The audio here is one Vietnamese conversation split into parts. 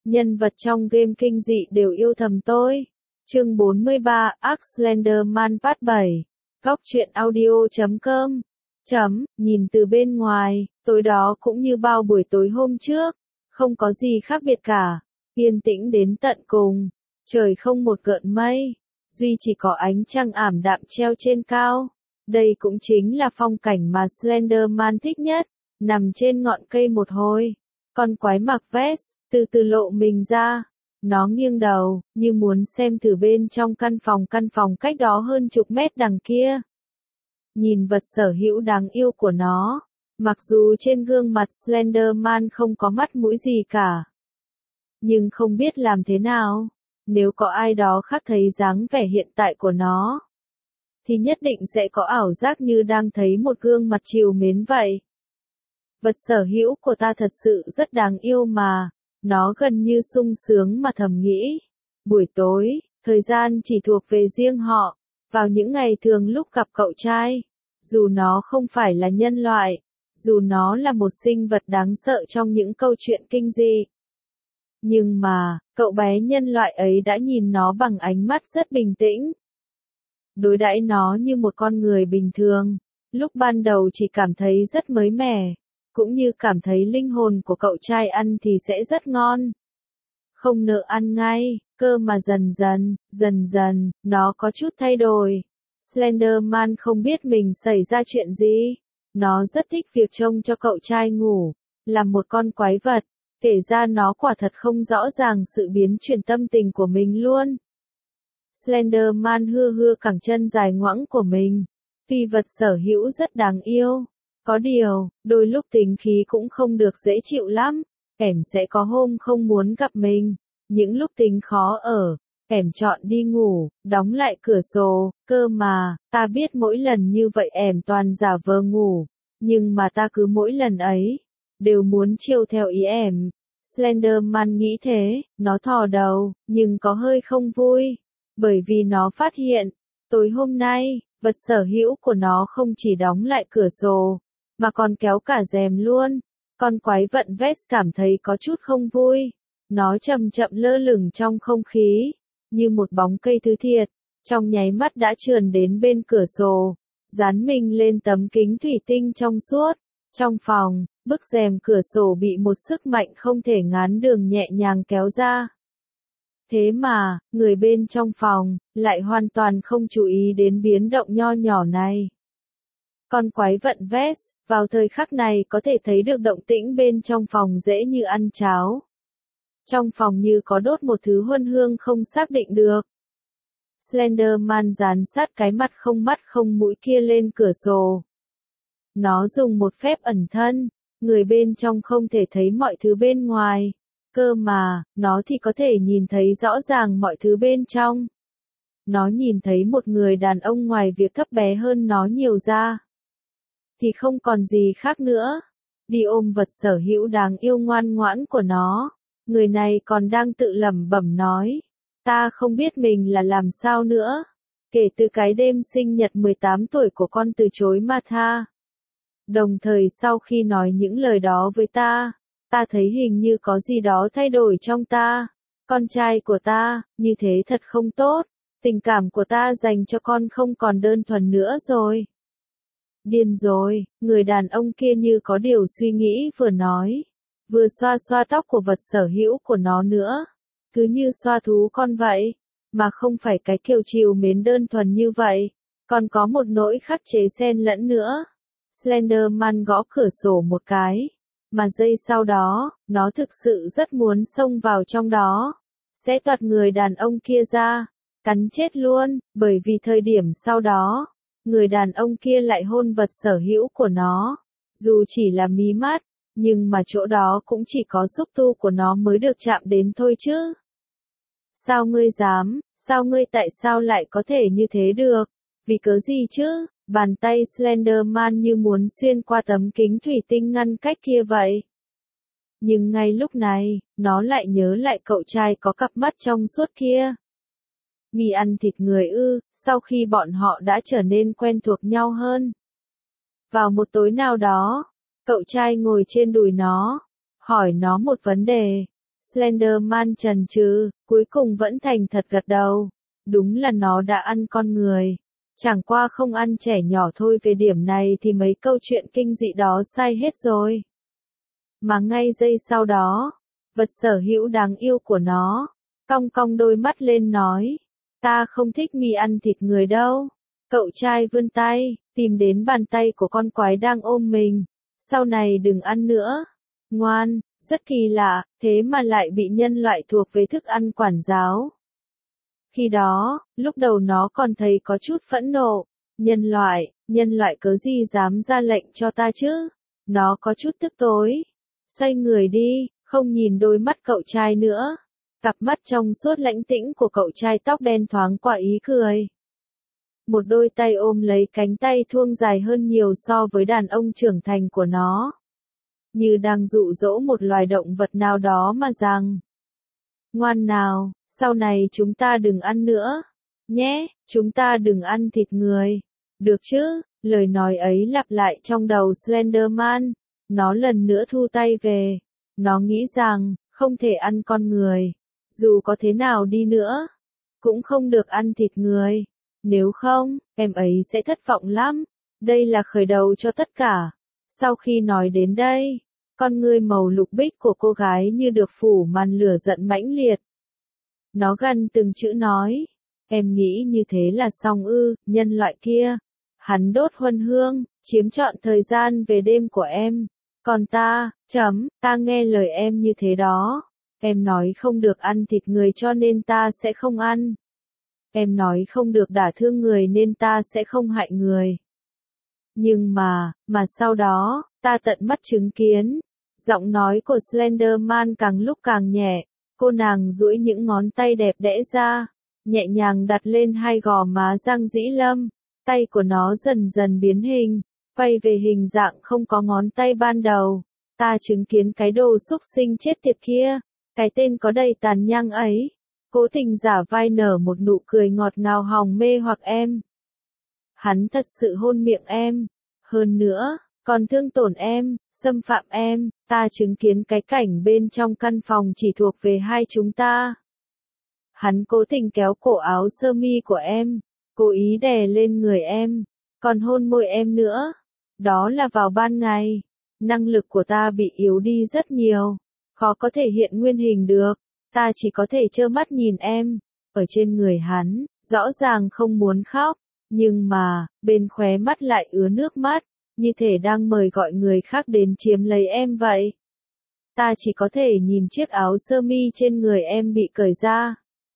Nhân vật trong game kinh dị đều yêu thầm tôi. Chương 43, Ark Slenderman Part 7. Góc truyện audio.com. Nhìn từ bên ngoài, tối đó cũng như bao buổi tối hôm trước, không có gì khác biệt cả. Yên tĩnh đến tận cùng, trời không một gợn mây, duy chỉ có ánh trăng ảm đạm treo trên cao. Đây cũng chính là phong cảnh mà Slenderman thích nhất, nằm trên ngọn cây một hồi. Con quái mặc vest, từ từ lộ mình ra. Nó nghiêng đầu, như muốn xem thử bên trong căn phòng cách đó hơn chục mét đằng kia. Nhìn vật sở hữu đáng yêu của nó, mặc dù trên gương mặt Slenderman không có mắt mũi gì cả. Nhưng không biết làm thế nào, nếu có ai đó khác thấy dáng vẻ hiện tại của nó, thì nhất định sẽ có ảo giác như đang thấy một gương mặt trìu mến vậy. Vật sở hữu của ta thật sự rất đáng yêu mà, nó gần như sung sướng mà thầm nghĩ. Buổi tối, thời gian chỉ thuộc về riêng họ, vào những ngày thường lúc gặp cậu trai, dù nó không phải là nhân loại, dù nó là một sinh vật đáng sợ trong những câu chuyện kinh dị. Nhưng mà, cậu bé nhân loại ấy đã nhìn nó bằng ánh mắt rất bình tĩnh. Đối đãi nó như một con người bình thường, lúc ban đầu chỉ cảm thấy rất mới mẻ, cũng như cảm thấy linh hồn của cậu trai ăn thì sẽ rất ngon. Không nỡ ăn ngay, cơ mà dần dần, nó có chút thay đổi. Slenderman không biết mình xảy ra chuyện gì. Nó rất thích việc trông cho cậu trai ngủ, là một con quái vật. Kể ra nó quả thật không rõ ràng sự biến chuyển tâm tình của mình luôn. Slenderman hưa cẳng chân dài ngoẵng của mình. Vì vật sở hữu rất đáng yêu. Có điều, đôi lúc tính khí cũng không được dễ chịu lắm. Em sẽ có hôm không muốn gặp mình. Những lúc tính khó ở, em chọn đi ngủ, đóng lại cửa sổ. Cơ mà, ta biết mỗi lần như vậy em toàn giả vờ ngủ. Nhưng mà ta cứ mỗi lần ấy, đều muốn chiều theo ý em. Slenderman nghĩ thế, nó thò đầu, nhưng có hơi không vui. Bởi vì nó phát hiện, tối hôm nay, vật sở hữu của nó không chỉ đóng lại cửa sổ, mà còn kéo cả rèm luôn. Con quái vật vest cảm thấy có chút không vui. Nó chậm chậm lơ lửng trong không khí, như một bóng cây thứ thiệt, trong nháy mắt đã trườn đến bên cửa sổ, dán mình lên tấm kính thủy tinh trong suốt. Trong phòng, bức rèm cửa sổ bị một sức mạnh không thể ngán đường nhẹ nhàng kéo ra. Thế mà, người bên trong phòng, lại hoàn toàn không chú ý đến biến động nho nhỏ này. Con quái vật vest, vào thời khắc này có thể thấy được động tĩnh bên trong phòng dễ như ăn cháo. Trong phòng như có đốt một thứ huân hương không xác định được. Slenderman dán sát cái mặt không mũi kia lên cửa sổ. Nó dùng một phép ẩn thân, người bên trong không thể thấy mọi thứ bên ngoài. Cơ mà, nó thì có thể nhìn thấy rõ ràng mọi thứ bên trong. Nó nhìn thấy một người đàn ông ngoài việc thấp bé hơn nó nhiều ra, thì không còn gì khác nữa. Đi ôm vật sở hữu đáng yêu ngoan ngoãn của nó. Người này còn đang tự lẩm bẩm nói. Ta không biết mình là làm sao nữa. Kể từ cái đêm sinh nhật 18 tuổi của con từ chối Martha. Đồng thời sau khi nói những lời đó với ta thấy hình như có gì đó thay đổi trong ta. Con trai của ta, như thế thật không tốt. Tình cảm của ta dành cho con không còn đơn thuần nữa rồi. Điên rồi, người đàn ông kia như có điều suy nghĩ vừa nói. Vừa xoa tóc của vật sở hữu của nó nữa. Cứ như xoa thú con vậy. Mà không phải cái kiểu trìu mến đơn thuần như vậy. Còn có một nỗi khắc chế xen lẫn nữa. Slenderman gõ cửa sổ một cái. Mà giây sau đó, nó thực sự rất muốn xông vào trong đó. Sẽ toạt người đàn ông kia ra. Cắn chết luôn, bởi vì thời điểm sau đó, người đàn ông kia lại hôn vật sở hữu của nó. Dù chỉ là mí mắt, nhưng mà chỗ đó cũng chỉ có xúc tu của nó mới được chạm đến thôi chứ. Sao ngươi dám, sao ngươi tại sao lại có thể như thế được? Vì cớ gì chứ? Bàn tay Slenderman như muốn xuyên qua tấm kính thủy tinh ngăn cách kia vậy. Nhưng ngay lúc này, nó lại nhớ lại cậu trai có cặp mắt trong suốt kia. Mì ăn thịt người ư, sau khi bọn họ đã trở nên quen thuộc nhau hơn. Vào một tối nào đó, cậu trai ngồi trên đùi nó, hỏi nó một vấn đề. Slenderman chần chừ, cuối cùng vẫn thành thật gật đầu. Đúng là nó đã ăn con người. Chẳng qua không ăn trẻ nhỏ thôi, về điểm này thì mấy câu chuyện kinh dị đó sai hết rồi. Mà ngay giây sau đó, vật sở hữu đáng yêu của nó, cong cong đôi mắt lên nói, ta không thích mì ăn thịt người đâu. Cậu trai vươn tay, tìm đến bàn tay của con quái đang ôm mình. Sau này đừng ăn nữa. Ngoan, rất kỳ lạ, thế mà lại bị nhân loại thuộc về thức ăn quản giáo. Khi đó, lúc đầu nó còn thấy có chút phẫn nộ. Nhân loại cớ gì dám ra lệnh cho ta chứ? Nó có chút tức tối. Xoay người đi, không nhìn đôi mắt cậu trai nữa. Cặp mắt trong suốt lãnh tĩnh của cậu trai tóc đen thoáng qua ý cười. Một đôi tay ôm lấy cánh tay thuông dài hơn nhiều so với đàn ông trưởng thành của nó. Như đang dụ dỗ một loài động vật nào đó mà rằng. Ngoan nào, sau này chúng ta đừng ăn nữa. Nhé, chúng ta đừng ăn thịt người. Được chứ, lời nói ấy lặp lại trong đầu Slenderman. Nó lần nữa thu tay về. Nó nghĩ rằng, không thể ăn con người. Dù có thế nào đi nữa, cũng không được ăn thịt người. Nếu không, em ấy sẽ thất vọng lắm. Đây là khởi đầu cho tất cả. Sau khi nói đến đây, con ngươi màu lục bích của cô gái như được phủ màn lửa giận mãnh liệt. Nó gần từng chữ nói, em nghĩ như thế là xong ư, nhân loại kia. Hắn đốt huân hương, chiếm trọn thời gian về đêm của em. Còn ta, ta nghe lời em như thế đó. Em nói không được ăn thịt người cho nên ta sẽ không ăn. Em nói không được đả thương người nên ta sẽ không hại người. Nhưng mà sau đó, ta tận mắt chứng kiến. Giọng nói của Slenderman càng lúc càng nhẹ. Cô nàng duỗi những ngón tay đẹp đẽ ra, nhẹ nhàng đặt lên hai gò má Giang Dĩ Lâm. Tay của nó dần dần biến hình, quay về hình dạng không có ngón tay ban đầu. Ta chứng kiến cái đồ xúc sinh chết tiệt kia, cái tên có đầy tàn nhang ấy. Cố tình giả vai nở một nụ cười ngọt ngào hòng mê hoặc em. Hắn thật sự hôn miệng em. Hơn nữa, còn thương tổn em, xâm phạm em. Ta chứng kiến cái cảnh bên trong căn phòng chỉ thuộc về hai chúng ta. Hắn cố tình kéo cổ áo sơ mi của em, cố ý đè lên người em, còn hôn môi em nữa. Đó là vào ban ngày. Năng lực của ta bị yếu đi rất nhiều, khó có thể hiện nguyên hình được. Ta chỉ có thể trơ mắt nhìn em. Ở trên người hắn, rõ ràng không muốn khóc, nhưng mà, bên khóe mắt lại ứa nước mắt, như thể đang mời gọi người khác đến chiếm lấy em vậy. Ta chỉ có thể nhìn chiếc áo sơ mi trên người em bị cởi ra.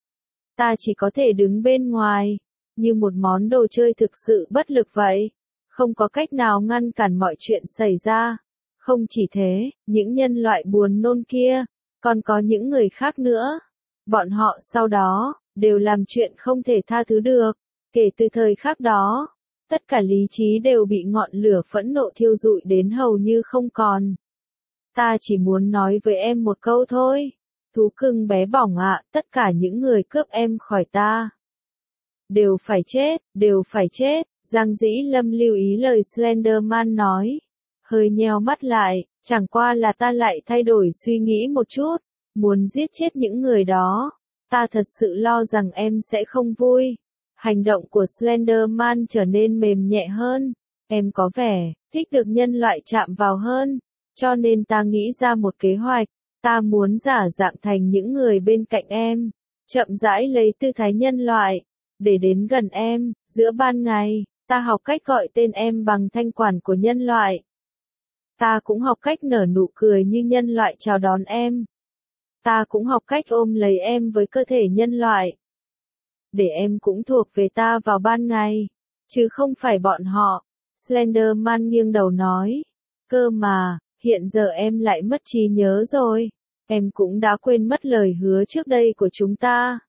Ta chỉ có thể đứng bên ngoài, như một món đồ chơi thực sự bất lực vậy. Không có cách nào ngăn cản mọi chuyện xảy ra. Không chỉ thế, những nhân loại buồn nôn kia, còn có những người khác nữa. Bọn họ sau đó, đều làm chuyện không thể tha thứ được. Kể từ thời khắc đó, tất cả lý trí đều bị ngọn lửa phẫn nộ thiêu rụi đến hầu như không còn. Ta chỉ muốn nói với em một câu thôi. Thú cưng bé bỏng ạ, tất cả những người cướp em khỏi ta. Đều phải chết, đều phải chết. Giang Dĩ Lâm lưu ý lời Slenderman nói. Hơi nheo mắt lại, chẳng qua là ta lại thay đổi suy nghĩ một chút. Muốn giết chết những người đó. Ta thật sự lo rằng em sẽ không vui. Hành động của Slenderman trở nên mềm nhẹ hơn. Em có vẻ thích được nhân loại chạm vào hơn. Cho nên ta nghĩ ra một kế hoạch. Ta muốn giả dạng thành những người bên cạnh em. Chậm rãi lấy tư thái nhân loại. Để đến gần em, giữa ban ngày. Ta học cách gọi tên em bằng thanh quản của nhân loại. Ta cũng học cách nở nụ cười như nhân loại chào đón em. Ta cũng học cách ôm lấy em với cơ thể nhân loại. Để em cũng thuộc về ta vào ban ngày. Chứ không phải bọn họ. Slenderman nghiêng đầu nói. Cơ mà, hiện giờ em lại mất trí nhớ rồi. Em cũng đã quên mất lời hứa trước đây của chúng ta.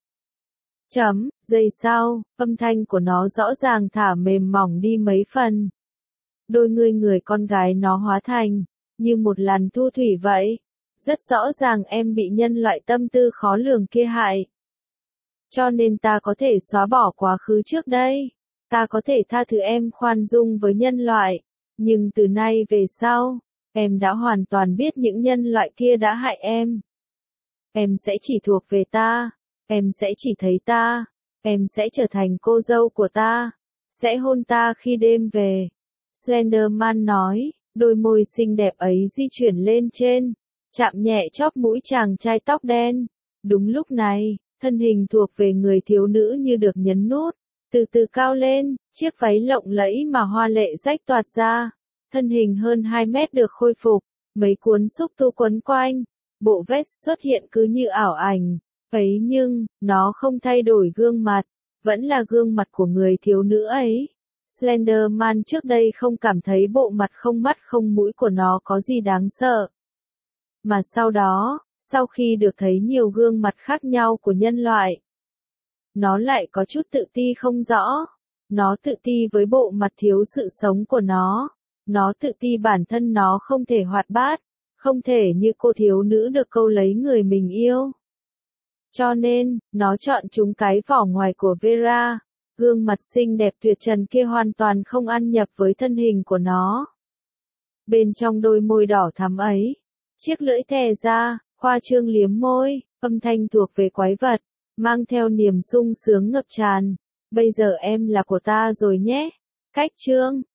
Giây sau, âm thanh của nó rõ ràng thả mềm mỏng đi mấy phần. Đôi người con gái nó hóa thành, như một làn thu thủy vậy. Rất rõ ràng em bị nhân loại tâm tư khó lường kia hại. Cho nên ta có thể xóa bỏ quá khứ trước đây. Ta có thể tha thứ em khoan dung với nhân loại. Nhưng từ nay về sau, em đã hoàn toàn biết những nhân loại kia đã hại em. Em sẽ chỉ thuộc về ta. Em sẽ chỉ thấy ta. Em sẽ trở thành cô dâu của ta. Sẽ hôn ta khi đêm về. Slenderman nói, đôi môi xinh đẹp ấy di chuyển lên trên, chạm nhẹ chóp mũi chàng trai tóc đen. Đúng lúc này, thân hình thuộc về người thiếu nữ như được nhấn nút, từ từ cao lên, chiếc váy lộng lẫy mà hoa lệ rách toạc ra. Thân hình hơn 2 mét được khôi phục, mấy cuốn xúc tu quấn quanh, bộ vest xuất hiện cứ như ảo ảnh. Ấy nhưng, nó không thay đổi gương mặt, vẫn là gương mặt của người thiếu nữ ấy. Slenderman trước đây không cảm thấy bộ mặt không mắt không mũi của nó có gì đáng sợ. Mà sau đó, sau khi được thấy nhiều gương mặt khác nhau của nhân loại, nó lại có chút tự ti không rõ. Nó tự ti với bộ mặt thiếu sự sống của nó. Nó tự ti bản thân nó không thể hoạt bát, không thể như cô thiếu nữ được câu lấy người mình yêu. Cho nên, nó chọn trúng cái vỏ ngoài của Vera. Gương mặt xinh đẹp tuyệt trần kia hoàn toàn không ăn nhập với thân hình của nó. Bên trong đôi môi đỏ thắm ấy, chiếc lưỡi thè ra, khoa trương liếm môi, âm thanh thuộc về quái vật, mang theo niềm sung sướng ngập tràn. Bây giờ em là của ta rồi nhé. Cách chương